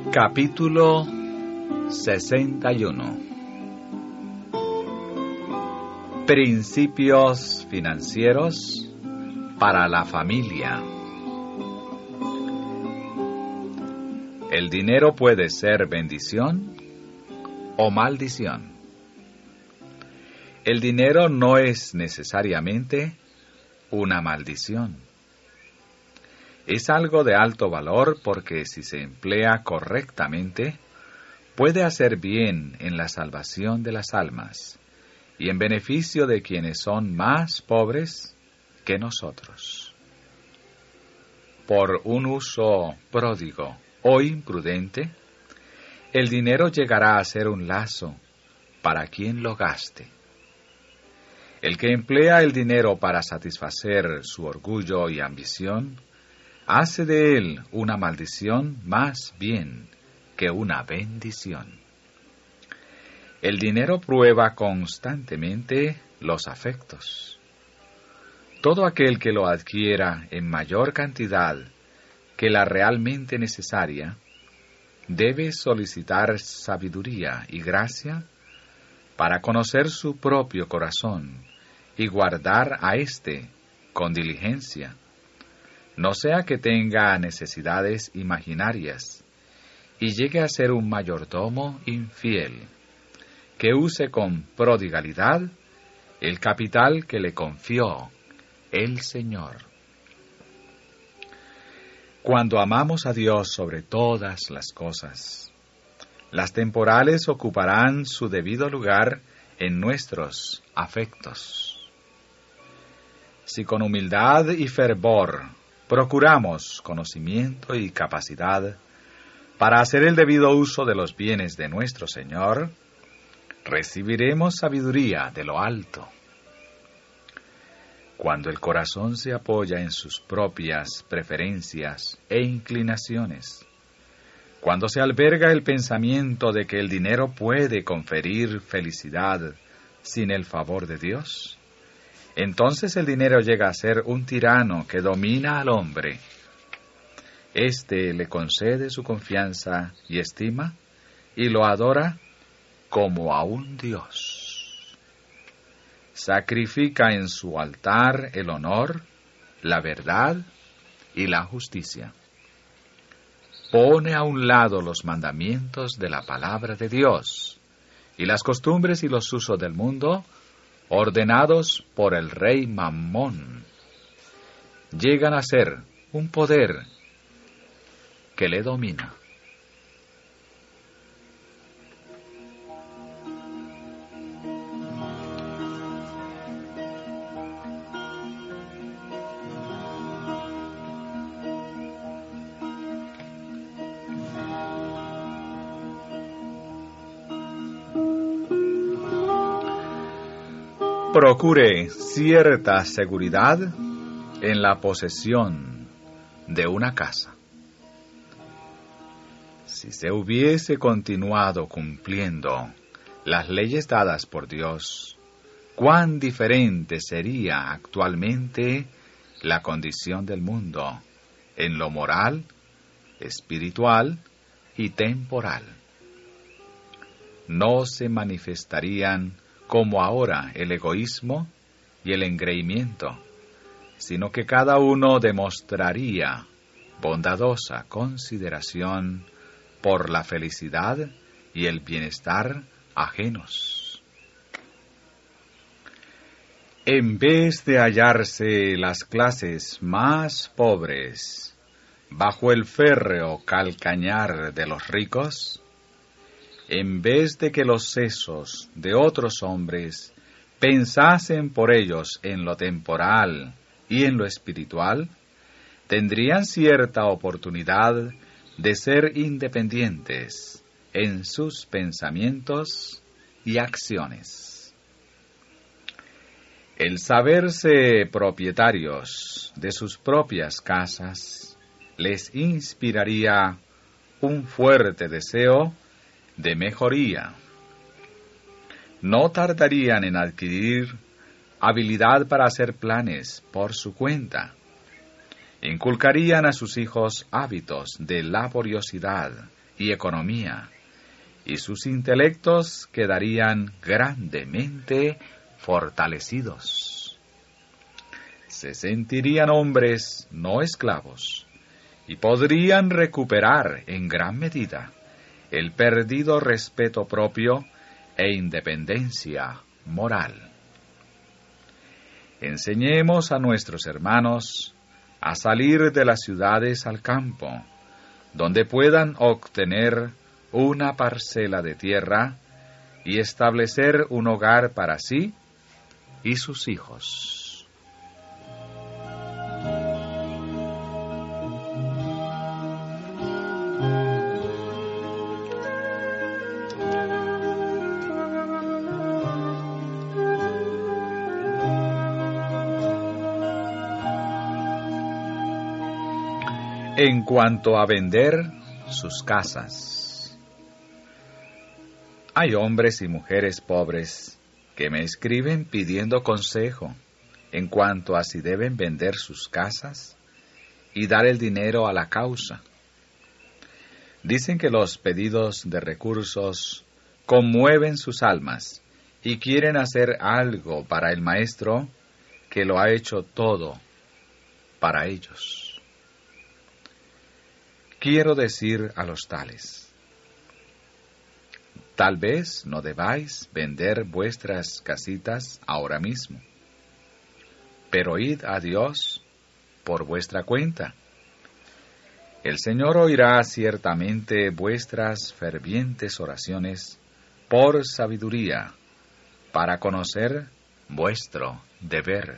Capítulo 61. Principios financieros para la familia. El dinero puede ser bendición o maldición. El dinero no es necesariamente una maldición. Es algo de alto valor porque si se emplea correctamente, puede hacer bien en la salvación de las almas y en beneficio de quienes son más pobres que nosotros. Por un uso pródigo o imprudente, el dinero llegará a ser un lazo para quien lo gaste. El que emplea el dinero para satisfacer su orgullo y ambición, hace de él una maldición más bien que una bendición. El dinero prueba constantemente los afectos. Todo aquel que lo adquiera en mayor cantidad que la realmente necesaria, debe solicitar sabiduría y gracia para conocer su propio corazón y guardar a éste con diligencia, no sea que tenga necesidades imaginarias y llegue a ser un mayordomo infiel, que use con prodigalidad el capital que le confió el Señor. Cuando amamos a Dios sobre todas las cosas, las temporales ocuparán su debido lugar en nuestros afectos. Si con humildad y fervor procuramos conocimiento y capacidad para hacer el debido uso de los bienes de nuestro Señor, recibiremos sabiduría de lo alto. Cuando el corazón se apoya en sus propias preferencias e inclinaciones, cuando se alberga el pensamiento de que el dinero puede conferir felicidad sin el favor de Dios, entonces el dinero llega a ser un tirano que domina al hombre. Éste le concede su confianza y estima y lo adora como a un Dios. Sacrifica en su altar el honor, la verdad y la justicia. Pone a un lado los mandamientos de la palabra de Dios y las costumbres y los usos del mundo ordenados por el rey Mamón. Llegan a ser un poder que le domina. Procure cierta seguridad en la posesión de una casa. Si se hubiese continuado cumpliendo las leyes dadas por Dios, cuán diferente sería actualmente la condición del mundo en lo moral, espiritual y temporal. No se manifestarían como ahora el egoísmo y el engreimiento, sino que cada uno demostraría bondadosa consideración por la felicidad y el bienestar ajenos. En vez de hallarse las clases más pobres bajo el férreo calcañar de los ricos, en vez de que los sesos de otros hombres pensasen por ellos en lo temporal y en lo espiritual, tendrían cierta oportunidad de ser independientes en sus pensamientos y acciones. El saberse propietarios de sus propias casas les inspiraría un fuerte deseo de mejoría. No tardarían en adquirir habilidad para hacer planes por su cuenta. Inculcarían a sus hijos hábitos de laboriosidad y economía, y sus intelectos quedarían grandemente fortalecidos. Se sentirían hombres no esclavos, y podrían recuperar en gran medida el perdido respeto propio e independencia moral. Enseñemos a nuestros hermanos a salir de las ciudades al campo, donde puedan obtener una parcela de tierra y establecer un hogar para sí y sus hijos. En cuanto a vender sus casas, hay hombres y mujeres pobres que me escriben pidiendo consejo en cuanto a si deben vender sus casas y dar el dinero a la causa. Dicen que los pedidos de recursos conmueven sus almas y quieren hacer algo para el Maestro que lo ha hecho todo para ellos. Quiero decir a los tales: tal vez no debáis vender vuestras casitas ahora mismo, pero id a Dios por vuestra cuenta. El Señor oirá ciertamente vuestras fervientes oraciones por sabiduría, para conocer vuestro deber.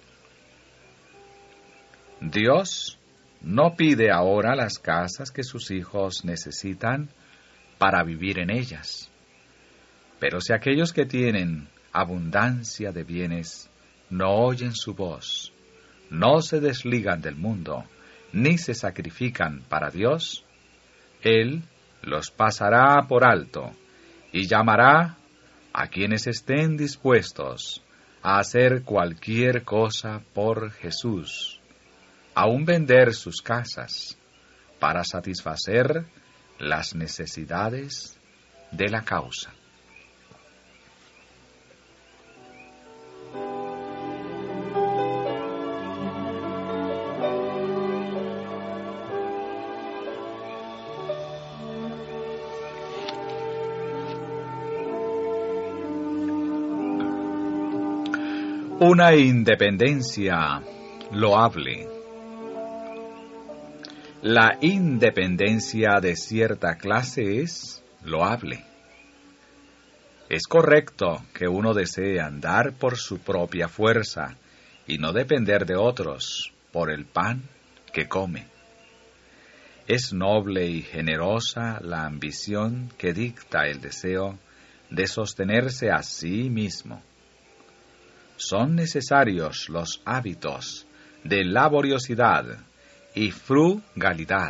Dios no pide ahora las casas que sus hijos necesitan para vivir en ellas. Pero si aquellos que tienen abundancia de bienes no oyen su voz, no se desligan del mundo, ni se sacrifican para Dios, Él los pasará por alto y llamará a quienes estén dispuestos a hacer cualquier cosa por Jesús, aún vender sus casas para satisfacer las necesidades de la causa. Una independencia loable. La independencia de cierta clase es loable. Es correcto que uno desee andar por su propia fuerza y no depender de otros por el pan que come. Es noble y generosa la ambición que dicta el deseo de sostenerse a sí mismo. Son necesarios los hábitos de laboriosidad y frugalidad.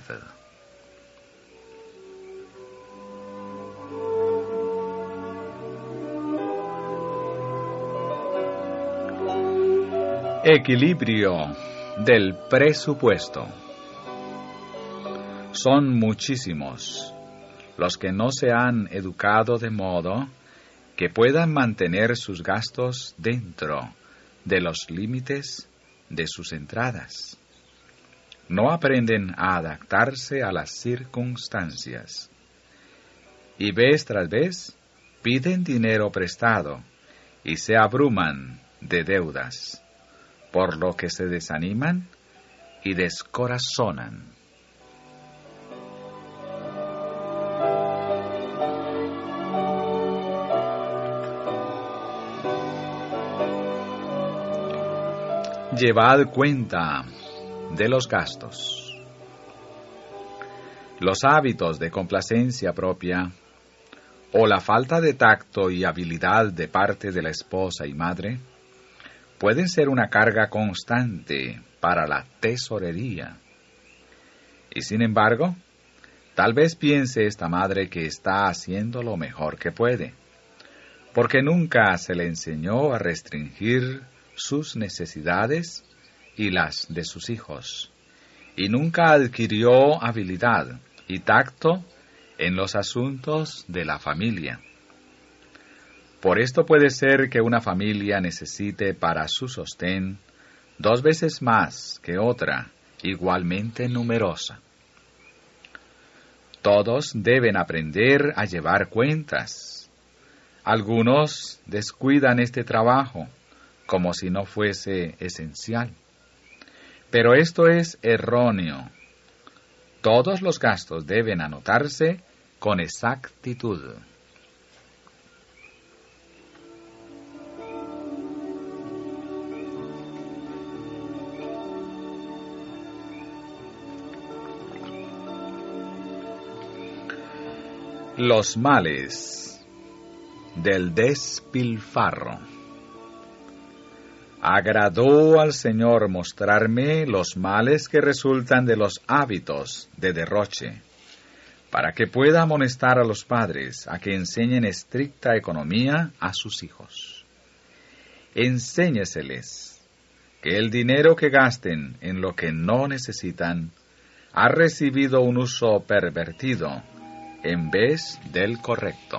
Equilibrio del presupuesto. Son muchísimos los que no se han educado de modo que puedan mantener sus gastos dentro de los límites de sus entradas. No aprenden a adaptarse a las circunstancias y vez tras vez piden dinero prestado y se abruman de deudas, por lo que se desaniman y descorazonan. Llevad cuenta de los gastos. Los hábitos de complacencia propia o la falta de tacto y habilidad de parte de la esposa y madre pueden ser una carga constante para la tesorería. Y sin embargo, tal vez piense esta madre que está haciendo lo mejor que puede, porque nunca se le enseñó a restringir sus necesidades y las de sus hijos, y nunca adquirió habilidad y tacto en los asuntos de la familia. Por esto puede ser que una familia necesite para su sostén 2 veces más que otra, igualmente numerosa. Todos deben aprender a llevar cuentas. Algunos descuidan este trabajo como si no fuese esencial. Pero esto es erróneo. Todos los gastos deben anotarse con exactitud. Los males del despilfarro. Agradó al Señor mostrarme los males que resultan de los hábitos de derroche, para que pueda amonestar a los padres a que enseñen estricta economía a sus hijos. Enséñeseles que el dinero que gasten en lo que no necesitan ha recibido un uso pervertido en vez del correcto.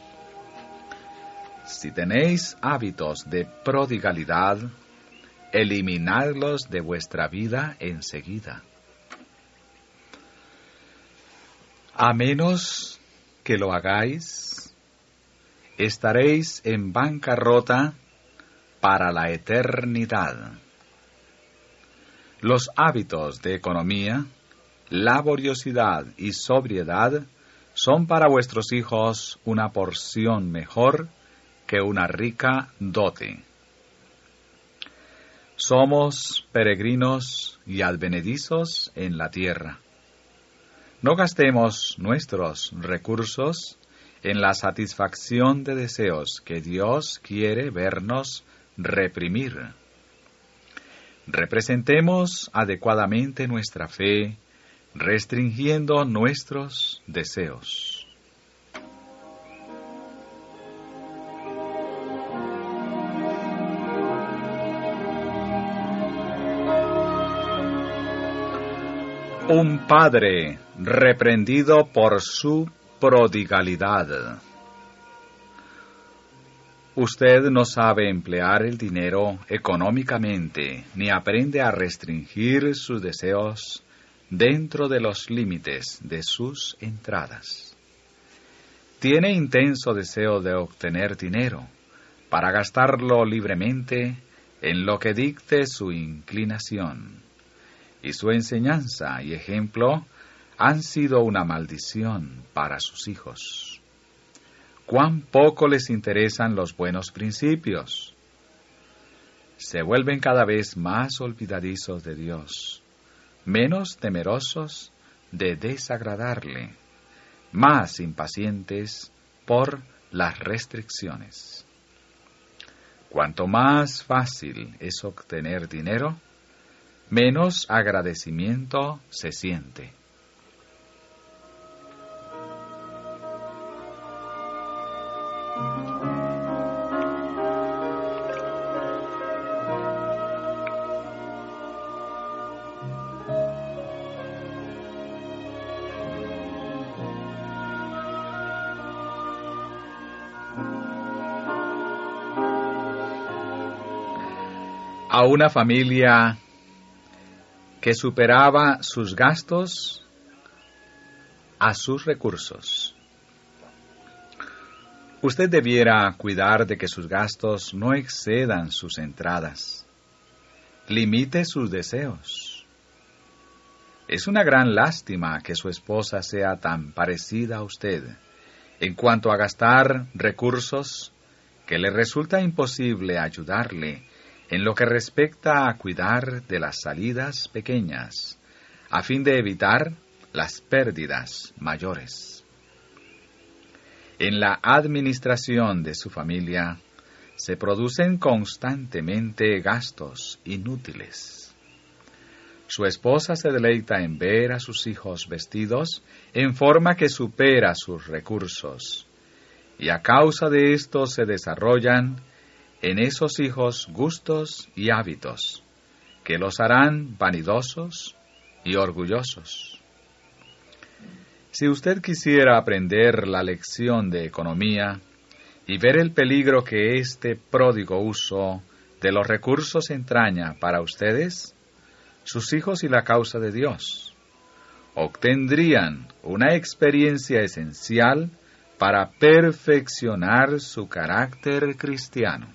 Si tenéis hábitos de prodigalidad, eliminadlos de vuestra vida enseguida. A menos que lo hagáis, estaréis en bancarrota para la eternidad. Los hábitos de economía, laboriosidad y sobriedad son para vuestros hijos una porción mejor que una rica dote. Somos peregrinos y advenedizos en la tierra. No gastemos nuestros recursos en la satisfacción de deseos que Dios quiere vernos reprimir. Representemos adecuadamente nuestra fe, restringiendo nuestros deseos. Un padre reprendido por su prodigalidad. Usted no sabe emplear el dinero económicamente, ni aprende a restringir sus deseos dentro de los límites de sus entradas. Tiene intenso deseo de obtener dinero para gastarlo libremente en lo que dicte su inclinación, y su enseñanza y ejemplo han sido una maldición para sus hijos. Cuán poco les interesan los buenos principios. Se vuelven cada vez más olvidadizos de Dios, menos temerosos de desagradarle, más impacientes por las restricciones. Cuanto más fácil es obtener dinero, menos agradecimiento se siente. A una familia que superaba sus gastos a sus recursos. Usted debiera cuidar de que sus gastos no excedan sus entradas. Limite sus deseos. Es una gran lástima que su esposa sea tan parecida a usted en cuanto a gastar recursos que le resulta imposible ayudarle en lo que respecta a cuidar de las salidas pequeñas, a fin de evitar las pérdidas mayores. En la administración de su familia se producen constantemente gastos inútiles. Su esposa se deleita en ver a sus hijos vestidos en forma que supera sus recursos, y a causa de esto se desarrollan en esos hijos gustos y hábitos que los harán vanidosos y orgullosos. Si usted quisiera aprender la lección de economía y ver el peligro que este pródigo uso de los recursos entraña para ustedes, sus hijos y la causa de Dios, obtendrían una experiencia esencial para perfeccionar su carácter cristiano.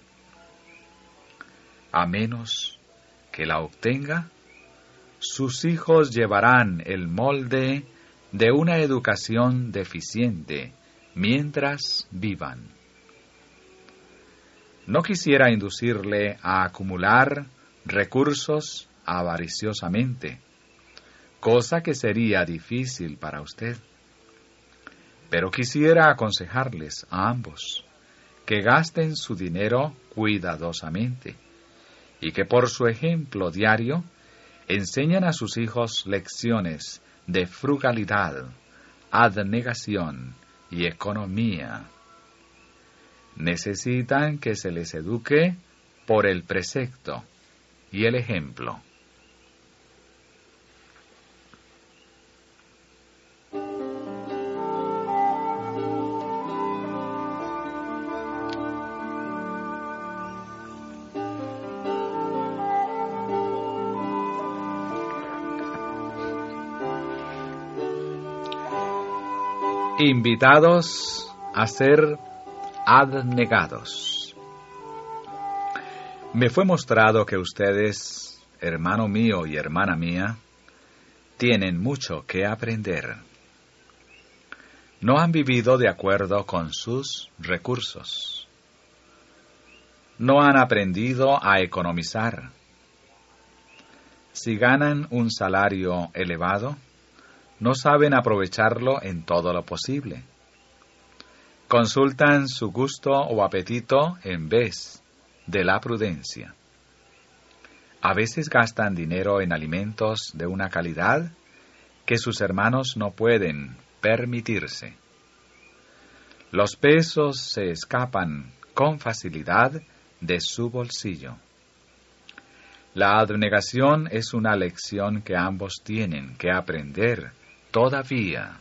A menos que la obtenga, sus hijos llevarán el molde de una educación deficiente mientras vivan. No quisiera inducirle a acumular recursos avariciosamente, cosa que sería difícil para usted. Pero quisiera aconsejarles a ambos que gasten su dinero cuidadosamente y que por su ejemplo diario enseñen a sus hijos lecciones de frugalidad, abnegación y economía. Necesitan que se les eduque por el precepto y el ejemplo. Invitados a ser abnegados. Me fue mostrado que ustedes, hermano mío y hermana mía, tienen mucho que aprender. No han vivido de acuerdo con sus recursos. No han aprendido a economizar. Si ganan un salario elevado, no saben aprovecharlo en todo lo posible. Consultan su gusto o apetito en vez de la prudencia. A veces gastan dinero en alimentos de una calidad que sus hermanos no pueden permitirse. Los pesos se escapan con facilidad de su bolsillo. La abnegación es una lección que ambos tienen que aprender todavía.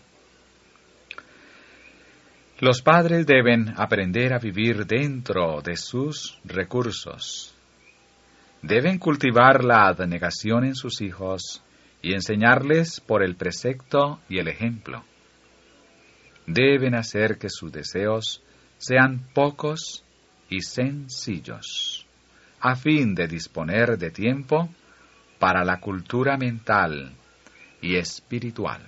Los padres deben aprender a vivir dentro de sus recursos. Deben cultivar la abnegación en sus hijos y enseñarles por el precepto y el ejemplo. Deben hacer que sus deseos sean pocos y sencillos, a fin de disponer de tiempo para la cultura mental y espiritual.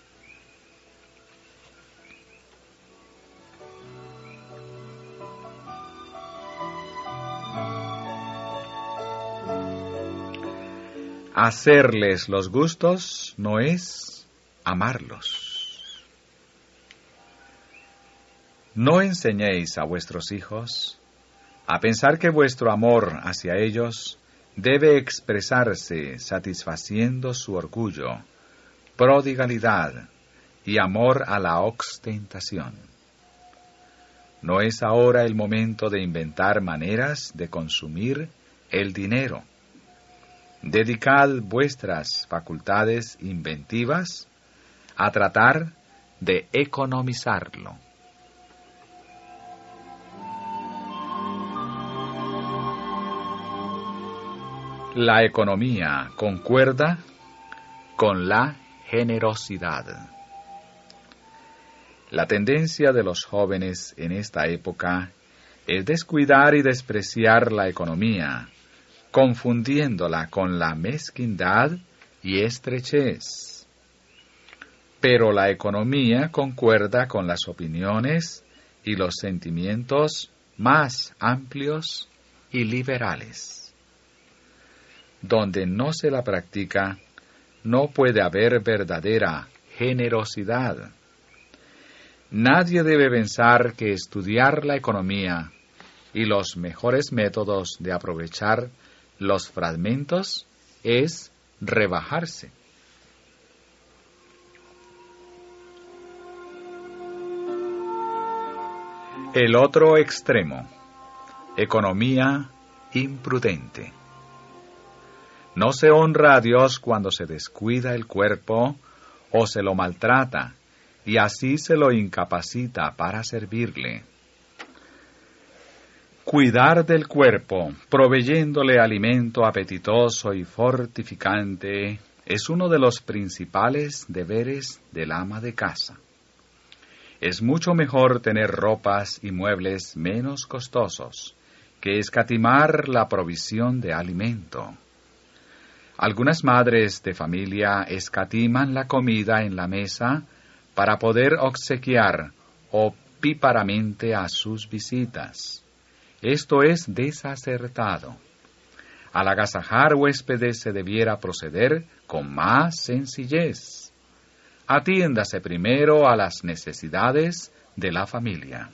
Hacerles los gustos no es amarlos. No enseñéis a vuestros hijos a pensar que vuestro amor hacia ellos debe expresarse satisfaciendo su orgullo, prodigalidad y amor a la ostentación. No es ahora el momento de inventar maneras de consumir el dinero. Dedicad vuestras facultades inventivas a tratar de economizarlo. La economía concuerda con la generosidad. La tendencia de los jóvenes en esta época es descuidar y despreciar la economía, confundiéndola con la mezquindad y estrechez. Pero la economía concuerda con las opiniones y los sentimientos más amplios y liberales. Donde no se la practica, no puede haber verdadera generosidad. Nadie debe pensar que estudiar la economía y los mejores métodos de aprovechar los fragmentos es rebajarse. El otro extremo, economía imprudente. No se honra a Dios cuando se descuida el cuerpo o se lo maltrata y así se lo incapacita para servirle. Cuidar del cuerpo, proveyéndole alimento apetitoso y fortificante, es uno de los principales deberes del ama de casa. Es mucho mejor tener ropas y muebles menos costosos que escatimar la provisión de alimento. Algunas madres de familia escatiman la comida en la mesa para poder obsequiar opíparamente a sus visitas. Esto es desacertado. Al agasajar huéspedes se debiera proceder con más sencillez. Atiéndase primero a las necesidades de la familia.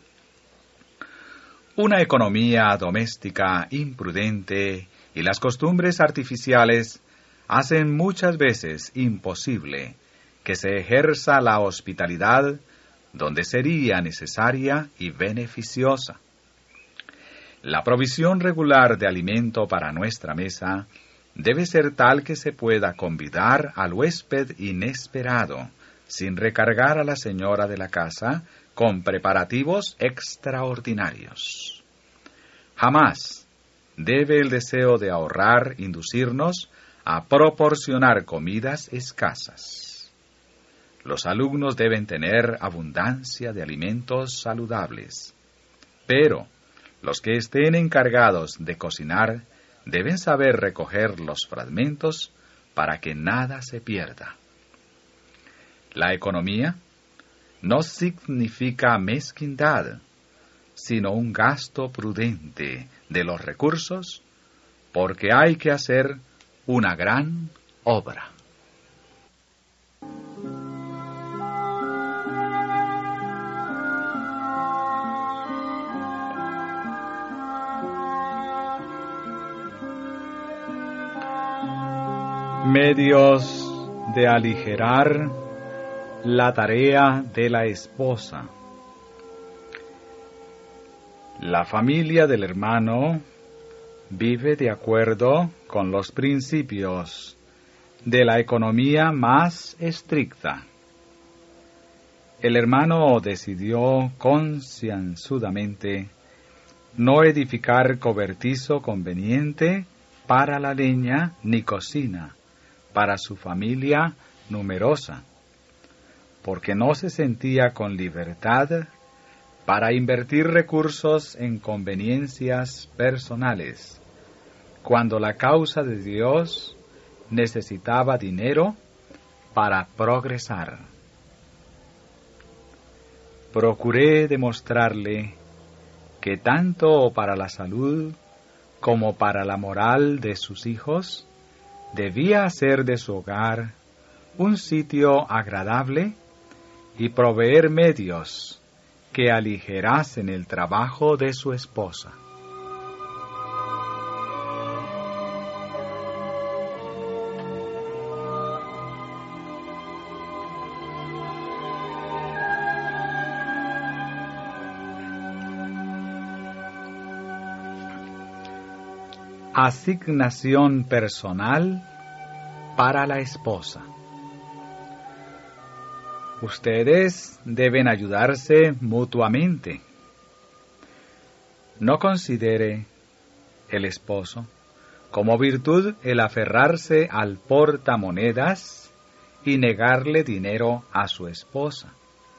Una economía doméstica imprudente y las costumbres artificiales hacen muchas veces imposible que se ejerza la hospitalidad donde sería necesaria y beneficiosa. La provisión regular de alimento para nuestra mesa debe ser tal que se pueda convidar al huésped inesperado, sin recargar a la señora de la casa con preparativos extraordinarios. Jamás debe el deseo de ahorrar inducirnos a proporcionar comidas escasas. Los alumnos deben tener abundancia de alimentos saludables, pero los que estén encargados de cocinar deben saber recoger los fragmentos para que nada se pierda. La economía no significa mezquindad, sino un gasto prudente de los recursos, porque hay que hacer una gran obra. Medios de aligerar la tarea de la esposa. La familia del hermano vive de acuerdo con los principios de la economía más estricta. El hermano decidió concienzudamente no edificar cobertizo conveniente para la leña ni cocina para su familia numerosa, porque no se sentía con libertad para invertir recursos en conveniencias personales, cuando la causa de Dios necesitaba dinero para progresar. Procuré demostrarle que tanto para la salud como para la moral de sus hijos, debía hacer de su hogar un sitio agradable y proveer medios que aligerasen el trabajo de su esposa. Asignación personal para la esposa. Ustedes deben ayudarse mutuamente. No considere el esposo como virtud el aferrarse al portamonedas y negarle dinero a su esposa.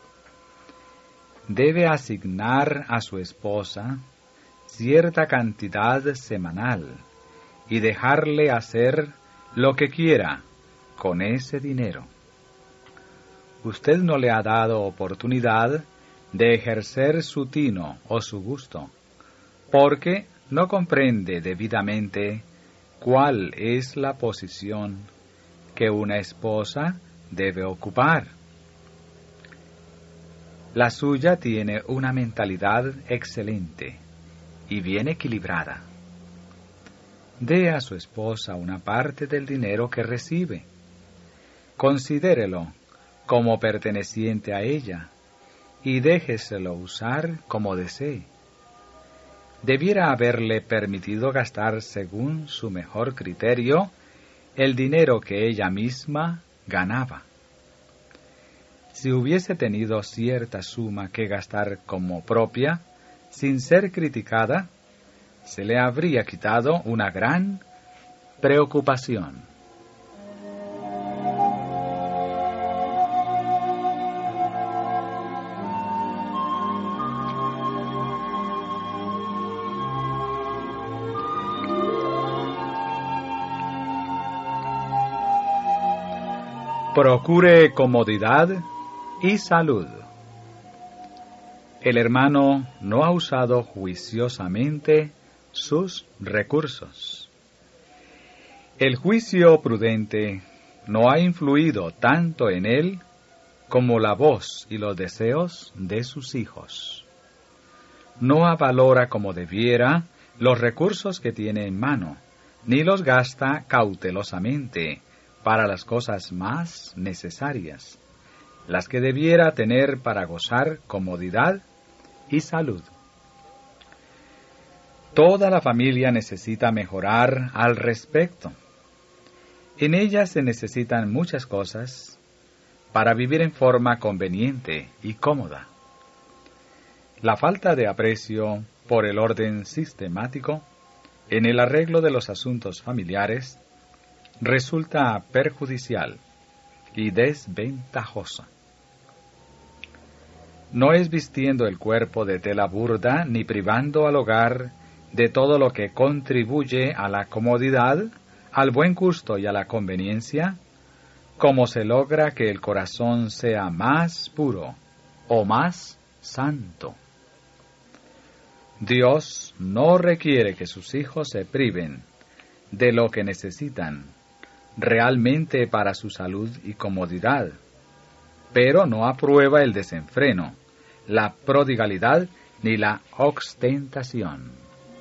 Debe asignar a su esposa cierta cantidad semanal y dejarle hacer lo que quiera con ese dinero. Usted no le ha dado oportunidad de ejercer su tino o su gusto, porque no comprende debidamente cuál es la posición que una esposa debe ocupar. La suya tiene una mentalidad excelente y bien equilibrada. Dé a su esposa una parte del dinero que recibe. Considérelo como perteneciente a ella y déjeselo usar como desee. Debiera haberle permitido gastar según su mejor criterio el dinero que ella misma ganaba. si hubiese tenido cierta suma que gastar como propia, sin ser criticada, se le habría quitado una gran preocupación. Procure comodidad y salud. El hermano no ha usado juiciosamente sus recursos. El juicio prudente no ha influido tanto en él como la voz y los deseos de sus hijos. No avalora como debiera los recursos que tiene en mano, ni los gasta cautelosamente para las cosas más necesarias, las que debiera tener para gozar comodidad y salud. Toda la familia necesita mejorar al respecto. En ella se necesitan muchas cosas para vivir en forma conveniente y cómoda. La falta de aprecio por el orden sistemático en el arreglo de los asuntos familiares resulta perjudicial y desventajosa. No es vistiendo el cuerpo de tela burda ni privando al hogar de todo lo que contribuye a la comodidad, al buen gusto y a la conveniencia, como se logra que el corazón sea más puro o más santo. Dios no requiere que sus hijos se priven de lo que necesitan realmente para su salud y comodidad, pero no aprueba el desenfreno, la prodigalidad ni la ostentación.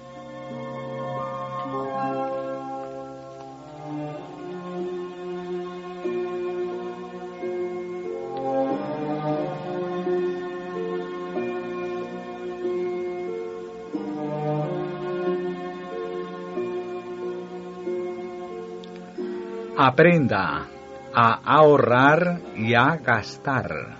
Aprenda a ahorrar y a gastar.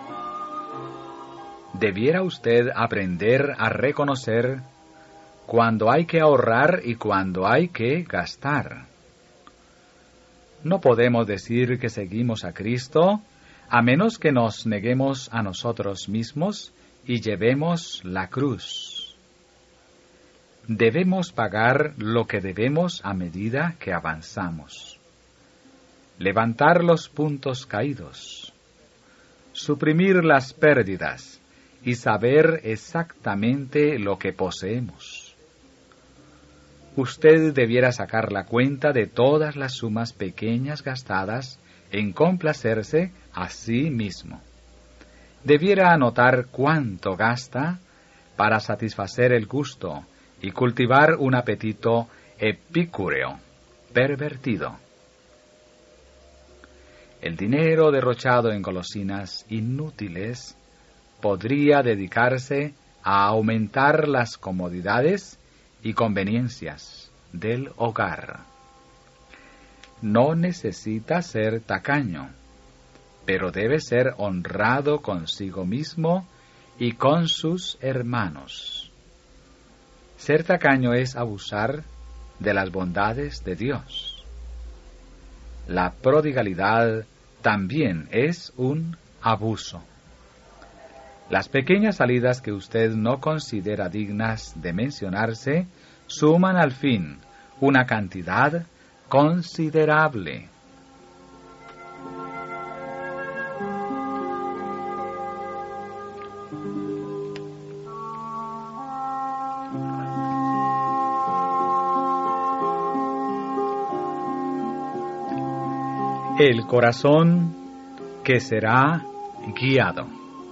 Debiera usted aprender a reconocer cuando hay que ahorrar y cuando hay que gastar. No podemos decir que seguimos a Cristo a menos que nos neguemos a nosotros mismos y llevemos la cruz. Debemos pagar lo que debemos a medida que avanzamos. Levantar los puntos caídos, suprimir las pérdidas y saber exactamente lo que poseemos. Usted debiera sacar la cuenta de todas las sumas pequeñas gastadas en complacerse a sí mismo. Debiera anotar cuánto gasta para satisfacer el gusto y cultivar un apetito epicúreo, pervertido. El dinero derrochado en golosinas inútiles podría dedicarse a aumentar las comodidades y conveniencias del hogar. No necesita ser tacaño, pero debe ser honrado consigo mismo y con sus hermanos. Ser tacaño es abusar de las bondades de Dios. La prodigalidad también es un abuso. Las pequeñas salidas que usted no considera dignas de mencionarse suman al fin una cantidad considerable. El corazón que será guiado.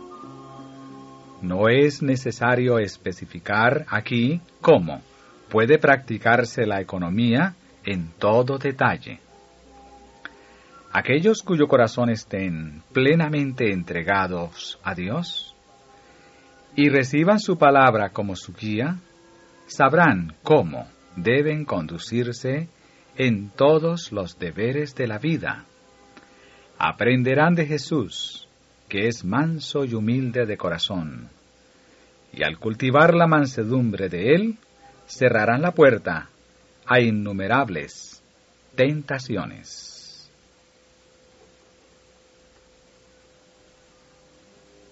No es necesario especificar aquí cómo puede practicarse la economía en todo detalle. Aquellos cuyo corazón estén plenamente entregados a Dios y reciban su palabra como su guía, sabrán cómo deben conducirse en todos los deberes de la vida. Aprenderán de Jesús que es manso y humilde de corazón, y al cultivar la mansedumbre de él, cerrarán la puerta a innumerables tentaciones.